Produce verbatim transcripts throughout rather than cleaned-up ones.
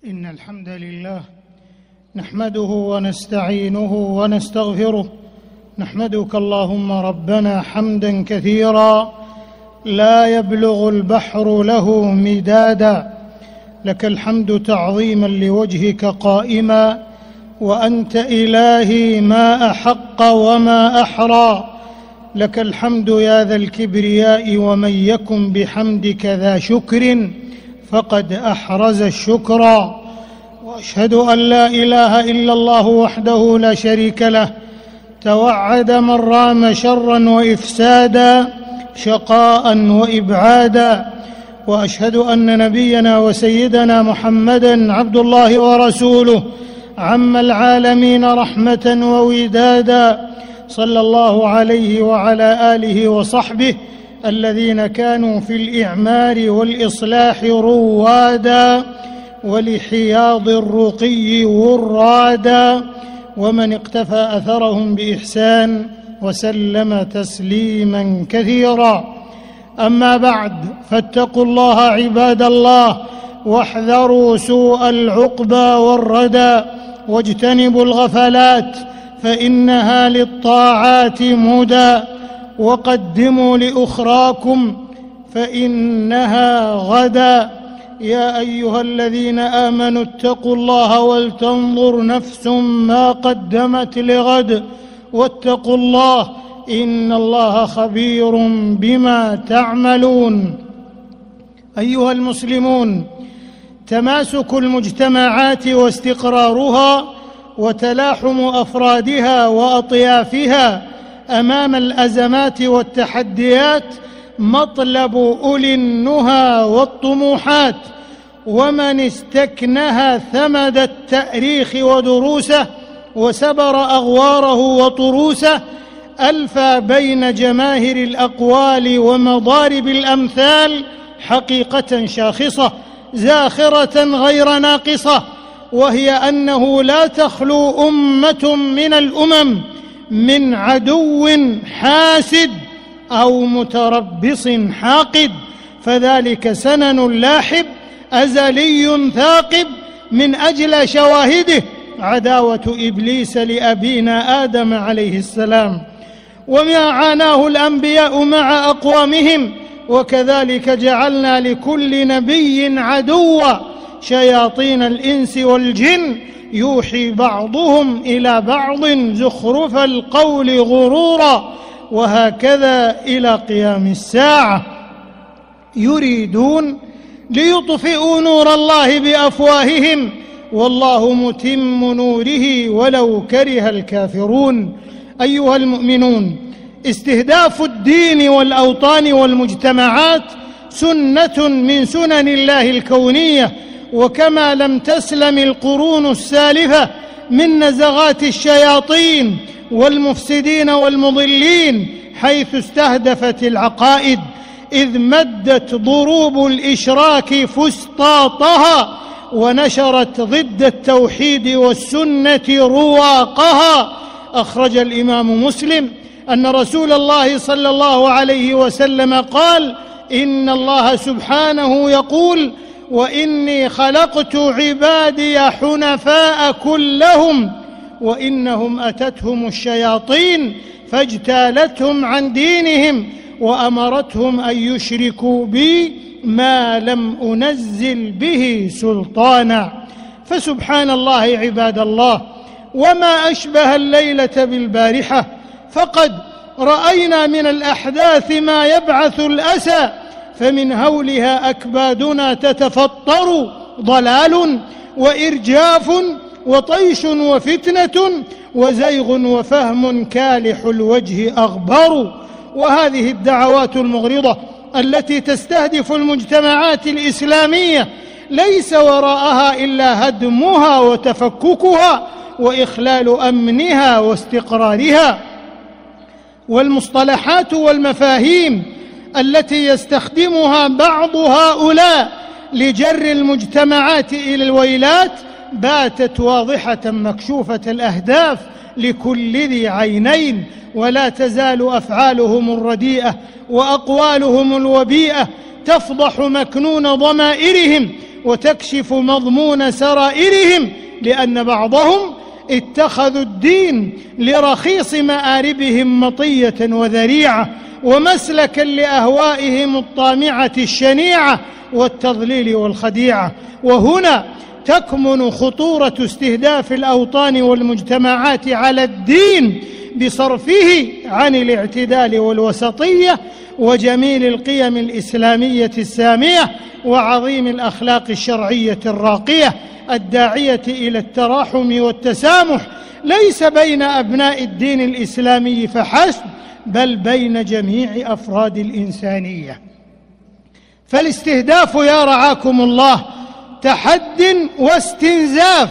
إن الحمد لله نحمده ونستعينه ونستغفره. نحمدك اللهم ربنا حمدا كثيرا لا يبلغ البحر له مدادا، لك الحمد تعظيما لوجهك قائما، وأنت إلهي ما أحق وما أحرى. لك الحمد يا ذا الكبرياء، ومن يكن بحمدك ذا شكر فقد أحرز الشكرا. وأشهد أن لا إله إلا الله وحده لا شريك له، توعد من رام شرا وإفسادا، شقاء وإبعادا. وأشهد أن نبينا وسيدنا محمدًا عبد الله ورسوله، عم العالمين رحمة وودادا، صلى الله عليه وعلى آله وصحبه الذين كانوا في الإعمار والإصلاح روادا، ولحياض الرقي ورادا، ومن اقتفى أثرهم بإحسان وسلم تسليما كثيرا. أما بعد، فاتقوا الله عباد الله، واحذروا سوء العقبى والردى، واجتنبوا الغفلات فإنها للطاعات مدى، وقدموا لأخراكم فإنها غدا. يا أيها الذين آمنوا اتقوا الله ولتنظر نفس ما قدمت لغد، واتقوا الله إن الله خبير بما تعملون. أيها المسلمون، تماسك المجتمعات واستقرارها وتلاحم أفرادها وأطيافها أمام الأزمات والتحديات مطلب أولي النهى والطموحات، ومن استكنها ثمد التأريخ ودروسه وسبر أغواره وطروسه، ألفى بين جماهر الأقوال ومضارب الأمثال حقيقة شاخصة زاخرة غير ناقصة، وهي أنه لا تخلو أمة من الأمم من عدو حاسد أو متربص حاقد، فذلك سنن لاحب أزلي ثاقب، من أجل شواهده عداوة إبليس لأبينا آدم عليه السلام، وما عاناه الأنبياء مع أقوامهم، وكذلك جعلنا لكل نبي عدوا شياطين الإنس والجن يوحي بعضهم إلى بعض زخرف القول غرورا، وهكذا إلى قيام الساعة. يريدون ليطفئوا نور الله بأفواههم والله متم نوره ولو كره الكافرون. أيها المؤمنون، استهداف الدين والأوطان والمجتمعات سنة من سنن الله الكونية، وكما لم تسلم القرون السالفة من نزغات الشياطين والمفسدين والمضلين حيث استهدفت العقائد، إذ مدت ضروب الإشراك فسطاطها ونشرت ضد التوحيد والسنة رواقها. أخرج الإمام مسلم أن رسول الله صلى الله عليه وسلم قال: إن الله سبحانه يقول: وإني خلقت عبادي حنفاء كلهم، وإنهم أتتهم الشياطين فاجتالتهم عن دينهم وأمرتهم أن يشركوا بي ما لم أنزل به سلطانا. فسبحان الله عباد الله، وما أشبه الليلة بالبارحة، فقد رأينا من الأحداث ما يبعث الأسى، فمن هولها أكبادنا تتفطر، ضلال وإرجاف وطيش وفتنة وزيغ وفهم كالح الوجه أغبر. وهذه الدعوات المغرضة التي تستهدف المجتمعات الإسلامية ليس وراءها إلا هدمها وتفككها وإخلال أمنها واستقرارها. والمصطلحات والمفاهيم التي يستخدمها بعض هؤلاء لجر المجتمعات إلى الويلات باتت واضحة مكشوفة الأهداف لكل ذي عينين، ولا تزال أفعالهم الرديئة وأقوالهم الوبيئة تفضح مكنون ضمائرهم وتكشف مضمون سرائرهم، لأن بعضهم اتخذوا الدين لرخيص مآربهم مطية وذريعة ومسلكا لأهوائهم الطامعة الشنيعة والتضليل والخديعة. وهنا تكمن خطورة استهداف الأوطان والمجتمعات على الدين بصرفه عن الاعتدال والوسطية وجميل القيم الإسلامية السامية وعظيم الأخلاق الشرعية الراقية الداعية إلى التراحم والتسامح، ليس بين أبناء الدين الإسلامي فحسب، بل بين جميع أفراد الإنسانية. فالاستهداف يا رعاكم الله تحد واستنزاف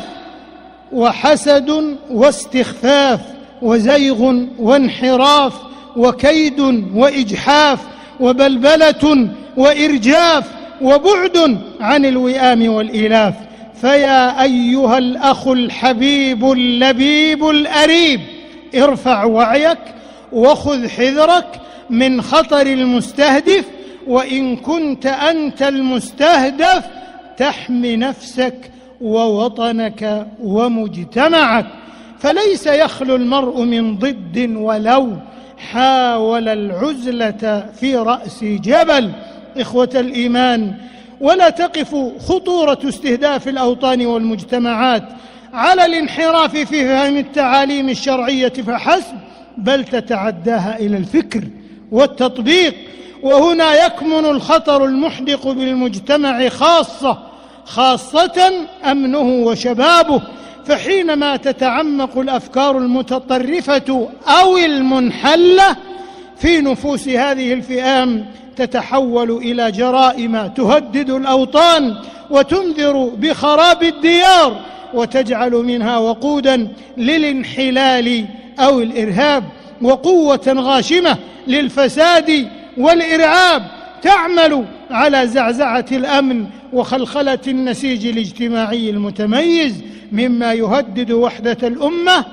وحسد واستخفاف وزيغ وانحراف وكيد وإجحاف وبلبلة وإرجاف وبعد عن الوئام والإلاف. فيا أيها الأخ الحبيب اللبيب الأريب، ارفع وعيك وخذ حذرك من خطر المستهدف، وإن كنت أنت المستهدف تحمي نفسك ووطنك ومجتمعك. فليس يخلو المرء من ضد ولو حاول العزلة في رأس جبل. إخوة الإيمان، ولا تقف خطورة استهداف الأوطان والمجتمعات على الانحراف في فهم التعاليم الشرعية فحسب، بل تتعداها إلى الفكر والتطبيق. وهنا يكمن الخطر المحدق بالمجتمع خاصة خاصة أمنه وشبابه. فحينما تتعمق الأفكار المتطرفة أو المنحلة في نفوس هذه الفئام تتحول إلى جرائم تهدد الأوطان وتنذر بخراب الديار وتجعل منها وقودا للانحلال أو الإرهاب وقوة غاشمة للفساد والإرعاب تعمل على زعزعة الأمن وخلخلة النسيج الاجتماعي المتميز، مما يهدد وحدة الأمة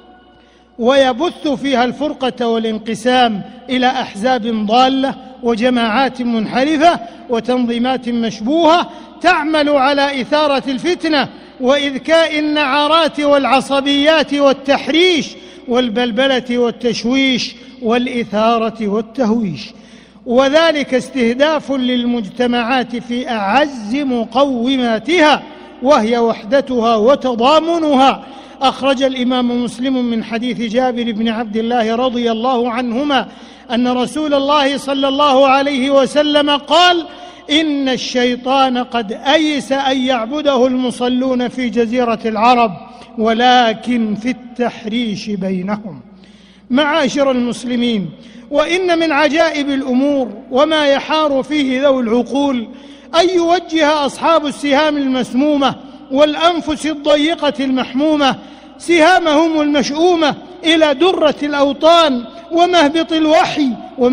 ويبث فيها الفرقة والانقسام إلى أحزاب ضالة وجماعات منحرفة وتنظيمات مشبوهة تعمل على إثارة الفتنة وإذكاء النعرات والعصبيات والتحريش والبلبلة والتشويش والإثارة والتهويش. وذلك استهداف للمجتمعات في أعز مقوماتها وهي وحدتها وتضامنها. أخرج الإمام مسلم من حديث جابر بن عبد الله رضي الله عنهما أن رسول الله صلى الله عليه وسلم قال: إن الشيطان قد أيس أن يعبده المصلون في جزيرة العرب ولكن في التحريش بينهم. معاشر المسلمين، وإن من عجائب الأمور وما يحار فيه ذوي العقول أن يوجه أصحاب السهام المسمومة والأنفس الضيقة المحمومة سهامهم المشؤومة إلى درة الأوطان ومهبط الوحي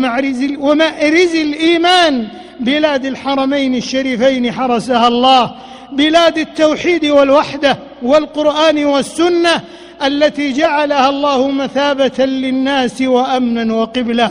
ومأرز الإيمان، بلاد الحرمين الشريفين حرسها الله، بلاد التوحيد والوحدة والقرآن والسنة التي جعلها الله مثابة للناس وأمنا وقبلة،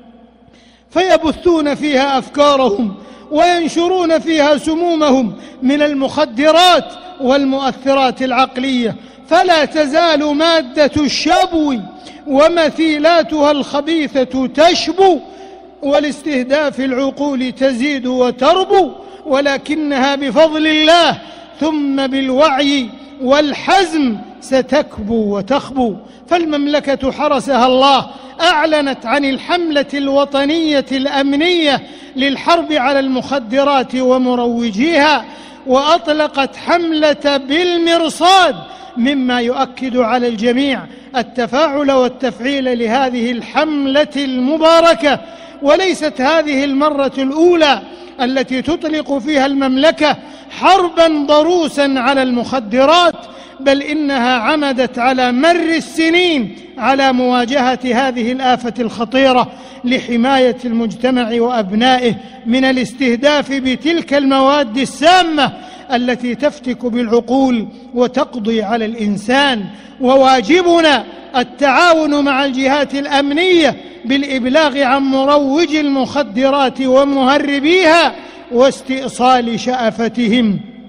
فيبثون فيها أفكارهم وينشرون فيها سمومهم من المخدرات والمؤثرات العقلية، فلا تزال مادة الشبو ومثيلاتها الخبيثة تشبو، ولاستهداف العقول تزيد وتربو، ولكنها بفضل الله ثم بالوعي والحزم ستكبو وتخبو. فالمملكة حرسها الله أعلنت عن الحملة الوطنية الأمنية للحرب على المخدرات ومروجيها، وأطلقت حملة بالمرصاد، مما يؤكد على الجميع التفاعل والتفعيل لهذه الحملة المباركة. وليست هذه المرة الأولى التي تطلق فيها المملكة حربا ضروسا على المخدرات، بل إنها عمدت على مر السنين على مواجهة هذه الآفة الخطيرة لحماية المجتمع وأبنائه من الاستهداف بتلك المواد السامة التي تفتك بالعقول وتقضي على الإنسان. وواجبنا التعاون مع الجهات الأمنية بالإبلاغ عن مروج المخدرات ومهربيها واستئصال شأفتهم.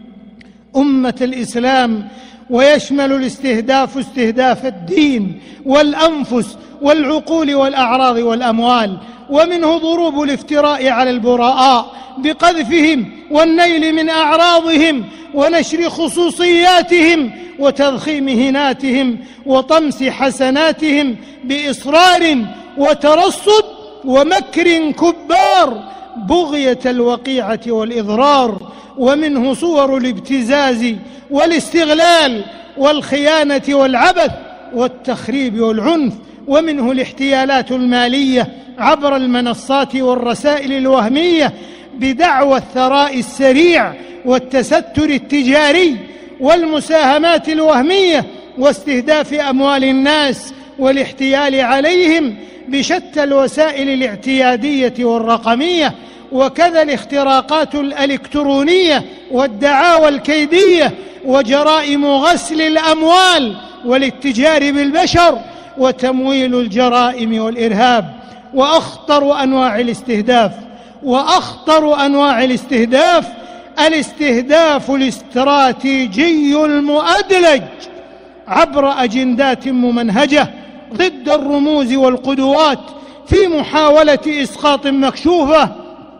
أمة الإسلام، ويشمل الاستهداف استهداف الدين والأنفس والعقول والأعراض والأموال، ومنه ضروب الافتراء على البراء بقذفهم والنيل من أعراضهم ونشر خصوصياتهم وتضخيم هناتهم وطمس حسناتهم بإصرار وترصد ومكر كبار بغية الوقيعة والإضرار، ومنه صور الابتزاز والاستغلال والخيانة والعبث والتخريب والعنف، ومنه الاحتيالات المالية عبر المنصات والرسائل الوهمية بدعوى الثراء السريع والتستر التجاري والمساهمات الوهمية واستهداف أموال الناس والاحتيال عليهم بشتى الوسائل الاعتيادية والرقمية، وكذا الاختراقات الإلكترونية والدعاوى الكيدية وجرائم غسل الأموال والاتجار بالبشر وتمويل الجرائم والإرهاب. وأخطر أنواع الاستهداف وأخطر أنواع الاستهداف الاستهداف الاستراتيجي المؤدلج عبر أجندات ممنهجة ضد الرموز والقدوات في محاولة إسقاط مكشوفة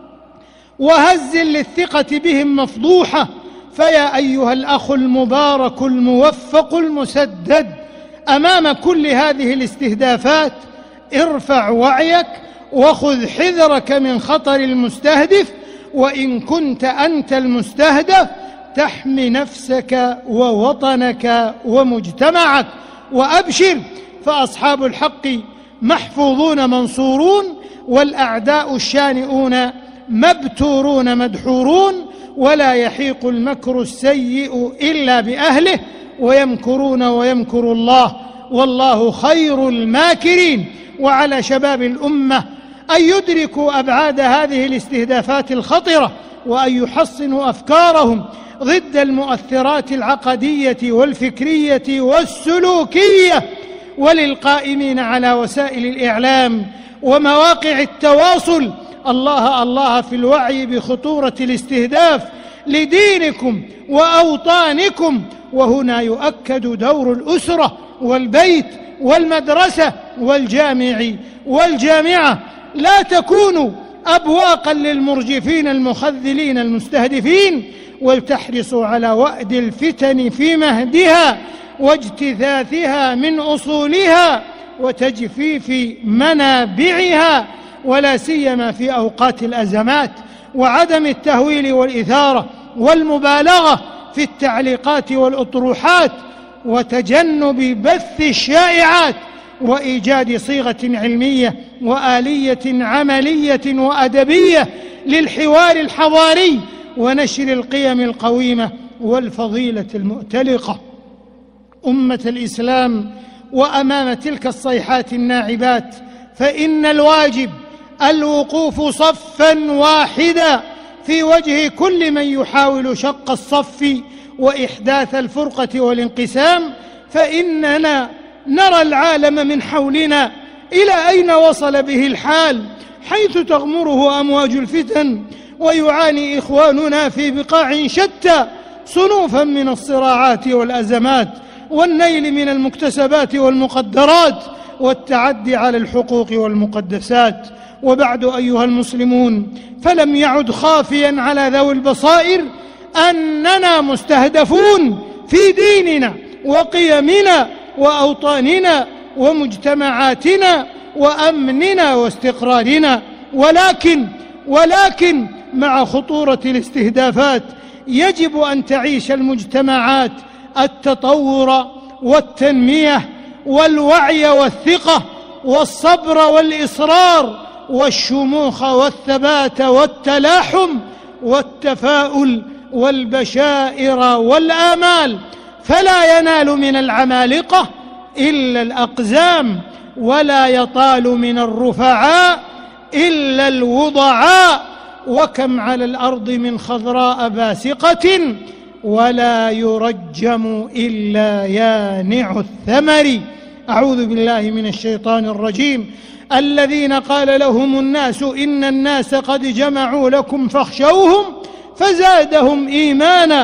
وهز للثقة بهم مفضوحة. فيا أيها الأخ المبارك الموفق المسدد، أمام كل هذه الاستهدافات ارفع وعيك وخذ حذرك من خطر المستهدف، وإن كنت أنت المستهدف تحمي نفسك ووطنك ومجتمعك. وأبشر، فأصحاب الحق محفوظون منصورون، والأعداء الشانئون مبتورون مدحورون، ولا يحيق المكر السيء إلا بأهله، ويمكرون ويمكر الله والله خير الماكرين. وعلى شباب الأمة أن يدركوا أبعاد هذه الاستهدافات الخطرة، وأن يحصنوا أفكارهم ضد المؤثرات العقدية والفكرية والسلوكية. وللقائمين على وسائل الإعلام ومواقع التواصل الله الله في الوعي بخطورة الاستهداف لدينكم وأوطانكم. وهنا يؤكد دور الأسرة والبيت والمدرسة والجامع والجامعة. لا تكونوا أبواقا للمرجفين المخذلين المستهدفين، ولتحرصوا على وأد الفتن في مهدها واجتثاثها من أصولها وتجفيف منابعها، ولا سيما في أوقات الأزمات، وعدم التهويل والإثارة والمبالغة في التعليقات والأطروحات، وتجنب بث الشائعات، وإيجاد صيغة علمية وآلية عملية وأدبية للحوار الحضاري ونشر القيم القويمة والفضيلة المؤتلقة. أمة الإسلام، وأمام تلك الصيحات الناعبات فإن الواجب الوقوف صفا واحدا في وجه كل من يحاول شق الصف وإحداث الفرقة والانقسام، فإننا نرى العالم من حولنا إلى أين وصل به الحال، حيث تغمره أمواج الفتن، ويعاني إخواننا في بقاع شتى صنوفا من الصراعات والأزمات والنيل من المكتسبات والمقدرات والتعدي على الحقوق والمقدسات. وبعد أيها المسلمون، فلم يعد خافيا على ذوي البصائر أننا مستهدفون في ديننا وقيمنا وأوطاننا ومجتمعاتنا وأمننا واستقرارنا. ولكن ولكن مع خطورة الاستهدافات يجب أن تعيش المجتمعات التطور والتنمية والوعي والثقة والصبر والإصرار والشموخ والثبات والتلاحم والتفاؤل والبشائر والآمال، فلا ينال من العمالقة إلا الأقزام، ولا يطال من الرفعاء إلا الوضعاء. وكم على الأرض من خضراء باسقة ولا يرجم إلا يانع الثمر. أعوذ بالله من الشيطان الرجيم. الذين قال لهم الناس إن الناس قد جمعوا لكم فاخشوهم فزادهم إيمانا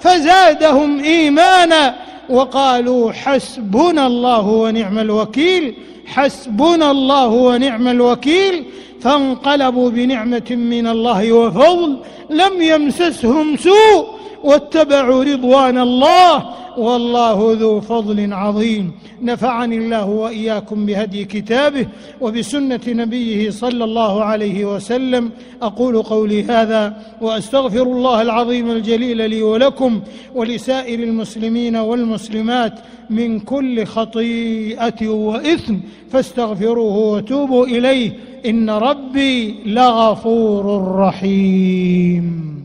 فزادهم إيمانا وقالوا حسبنا الله ونعم الوكيل، حسبنا الله ونعم الوكيل. فانقلبوا بنعمة من الله وفضل لم يمسسهم سوء واتبعوا رضوان الله والله ذو فضل عظيم. نفعني الله وإياكم بهدي كتابه وبسنة نبيه صلى الله عليه وسلم. أقول قولي هذا وأستغفر الله العظيم الجليل لي ولكم ولسائر المسلمين والمسلمات من كل خطيئة وإثم، فاستغفروه وتوبوا إليه إن ربي لغفور رحيم.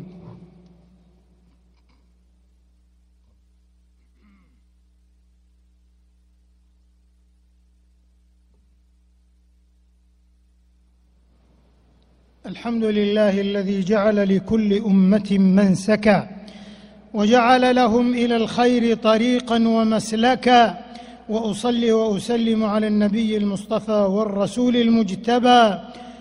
الحمد لله الذي جعل لكل أمة منسكا وجعل لهم إلى الخير طريقا ومسلكا، وأصلي وأسلم على النبي المصطفى والرسول المجتبى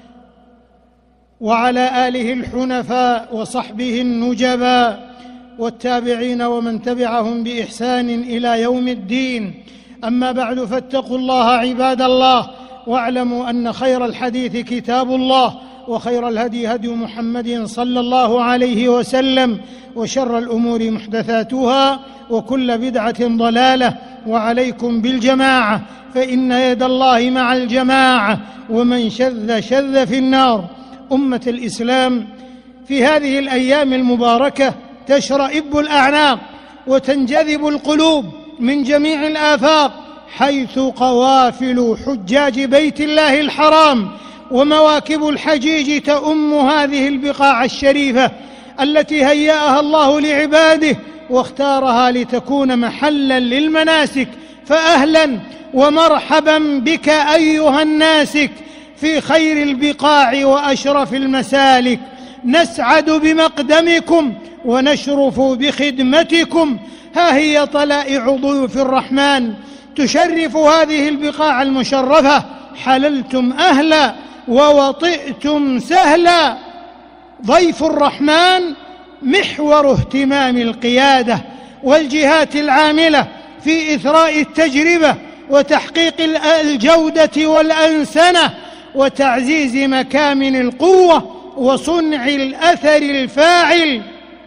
وعلى آله الحنفاء وصحبه النجبى والتابعين ومن تبعهم بإحسان إلى يوم الدين. أما بعد، فاتقوا الله عباد الله، واعلموا أن خير الحديث كتاب الله، وخير الهدي هدي محمد صلى الله عليه وسلم، وشر الأمور محدثاتها، وكل بدعة ضلالة. وعليكم بالجماعة فإن يد الله مع الجماعة، ومن شذ شذ في النار. أمة الإسلام، في هذه الأيام المباركة تشرئب الأعناق وتنجذب القلوب من جميع الآفاق، حيث قوافل حجاج بيت الله الحرام ومواكب الحجيج تؤم هذه البقاع الشريفة التي هيأها الله لعباده واختارها لتكون محلا للمناسك. فأهلا ومرحبا بك أيها الناسك في خير البقاع وأشرف المسالك. نسعد بمقدمكم ونشرف بخدمتكم. ها هي طلائع ضيوف الرحمن تشرف هذه البقاع المشرفة. حللتم أهلا ووطئتم سهلا. ضيف الرحمن محور اهتمام القيادة والجهات العاملة في إثراء التجربة وتحقيق الجودة والأنسنة وتعزيز مكامن القوة وصنع الأثر الفاعل.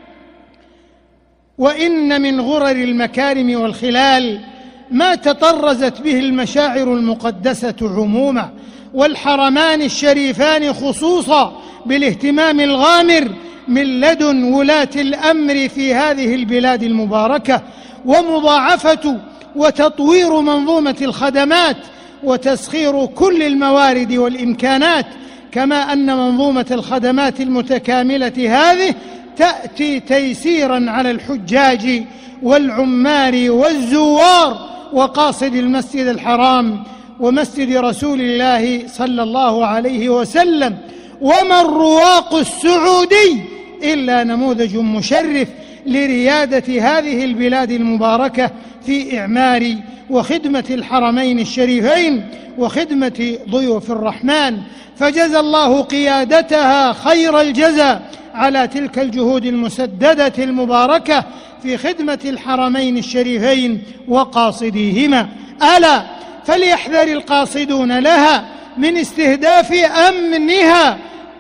وإن من غرر المكارم والخلال ما تطرزت به المشاعر المقدسة عموما، والحرمان الشريفان خصوصا، بالاهتمام الغامر من لدن ولاة الأمر في هذه البلاد المباركة، ومضاعفة وتطوير منظومة الخدمات وتسخير كل الموارد والإمكانات، كما أن منظومة الخدمات المتكاملة هذه تأتي تيسيرا على الحجاج والعمار والزوار وقاصد المسجد الحرام ومسجد رسول الله صلى الله عليه وسلم. وما الرواق السعودي إلا نموذج مشرف لريادة هذه البلاد المباركة في إعمار وخدمة الحرمين الشريفين وخدمة ضيوف الرحمن، فجزى الله قيادتها خير الجزاء على تلك الجهود المسددة المباركة في خدمة الحرمين الشريفين وقاصديهما. ألا فليحذر القاصدون لها من استهداف أمنها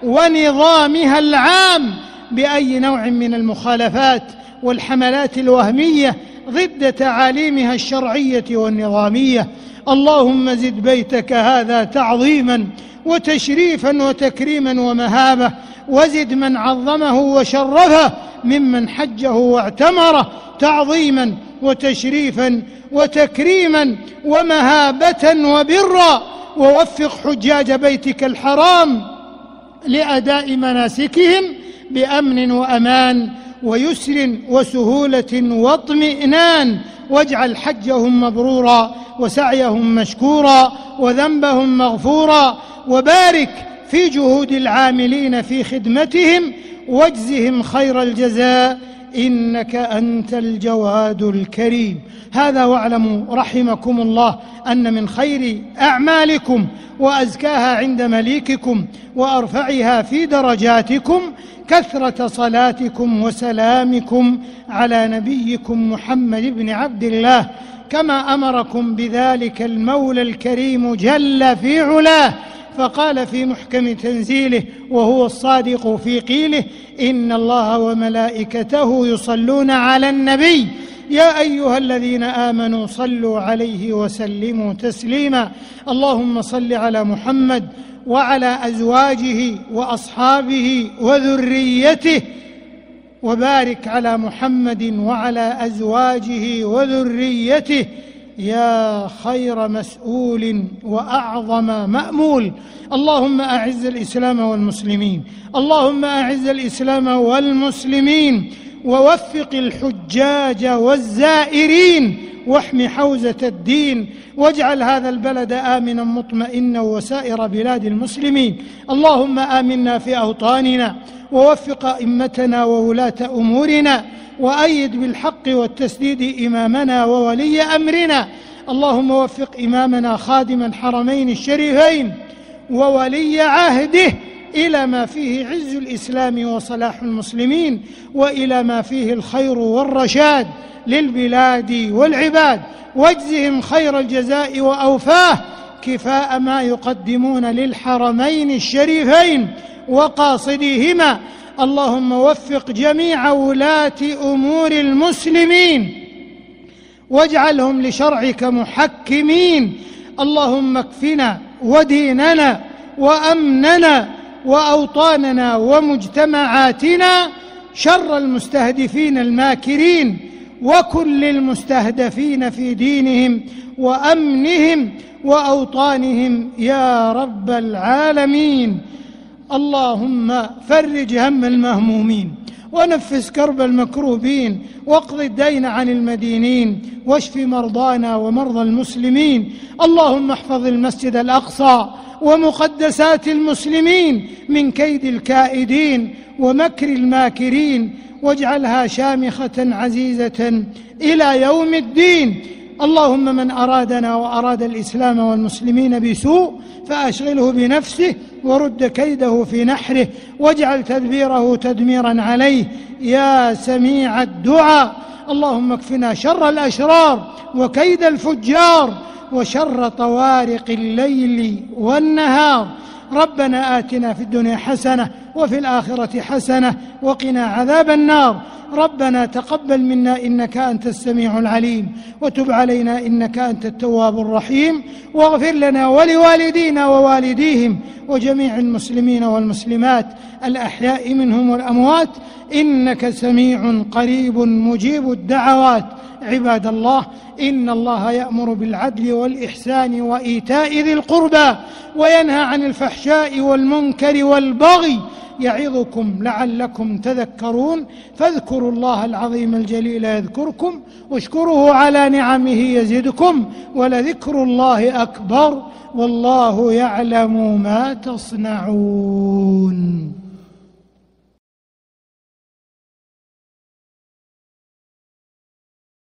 ونظامها العام بأي نوع من المخالفات والحملات الوهمية ضد تعاليمها الشرعية والنظامية. اللهم زد بيتك هذا تعظيما وتشريفا وتكريما ومهابة، وزد من عظمه وشرفه ممن حجه واعتمره تعظيما وتشريفا وتكريما ومهابة وبرا، ووفق حجاج بيتك الحرام لأداء مناسكهم بأمن وأمان ويسر وسهولة واطمئنان، واجعل حجهم مبرورا وسعيهم مشكورا وذنبهم مغفورا، وبارك في جهود العاملين في خدمتهم واجزهم خير الجزاء إنك أنت الجواد الكريم. هذا واعلموا رحمكم الله أن من خير أعمالكم وأزكاها عند مليككم وأرفعها في درجاتكم كثرة صلاتكم وسلامكم على نبيكم محمد بن عبد الله، كما أمركم بذلك المولى الكريم جل في علاه، فقال في محكم تنزيله وهو الصادق في قيله: إن الله وملائكته يصلون على النبي يا أيها الذين آمنوا صلوا عليه وسلموا تسليما. اللهم صل على محمد وعلى أزواجه وأصحابه وذريته، وبارك على محمد وعلى أزواجه وذريته يا خير مسؤول وأعظم مأمول. اللهم أعز الإسلام والمسلمين، اللهم أعز الإسلام والمسلمين، ووفق الحجاج والزائرين، واحم حوزة الدين، واجعل هذا البلد آمنا مطمئنا وسائر بلاد المسلمين. اللهم آمنا في أوطاننا، ووفق أئمتنا وولاة أمورنا، وأيد بالحق والتسديد إمامنا وولي أمرنا. اللهم وفق إمامنا خادم الحرمين الشريفين وولي عهده إلى ما فيه عز الإسلام وصلاح المسلمين، وإلى ما فيه الخير والرشاد للبلاد والعباد، واجزهم خير الجزاء وأوفاه كفاء ما يقدمون للحرمين الشريفين وقاصديهما. اللهم وفق جميع ولاة أمور المسلمين واجعلهم لشرعك محكمين. اللهم اكفنا وديننا وأمننا وأوطاننا ومجتمعاتنا شر المستهدفين الماكرين، وكل المستهدفين في دينهم وأمنهم وأوطانهم يا رب العالمين. اللهم فرج هم المهمومين، ونفس كرب المكروبين، واقض الدين عن المدينين، واشف مرضانا ومرضى المسلمين. اللهم احفظ المسجد الأقصى ومقدسات المسلمين من كيد الكائدين ومكر الماكرين، واجعلها شامخة عزيزة إلى يوم الدين. اللهم من أرادنا وأراد الإسلام والمسلمين بسوء فأشغله بنفسه، ورد كيده في نحره، واجعل تدبيره تدميرا عليه يا سميع الدعاء. اللهم اكفنا شر الأشرار وكيد الفجار وشر طوارق الليل والنهار. ربنا آتنا في الدنيا حسنة وفي الآخرة حسنة وقنا عذاب النار. ربنا تقبل منا إنك أنت السميع العليم، وتب علينا إنك أنت التواب الرحيم، واغفر لنا ولوالدينا ووالديهم وجميع المسلمين والمسلمات الأحياء منهم والأموات، إنك سميع قريب مجيب الدعوات. عباد الله، إن الله يأمر بالعدل والإحسان وإيتاء ذي القربى، وينهى عن الفحشاء والمنكر والبغي، يعظكم لعلكم تذكرون. فاذكروا الله العظيم الجليل يذكركم، واشكروه على نعمه يزدكم، ولذكر الله أكبر، والله يعلم ما تصنعون.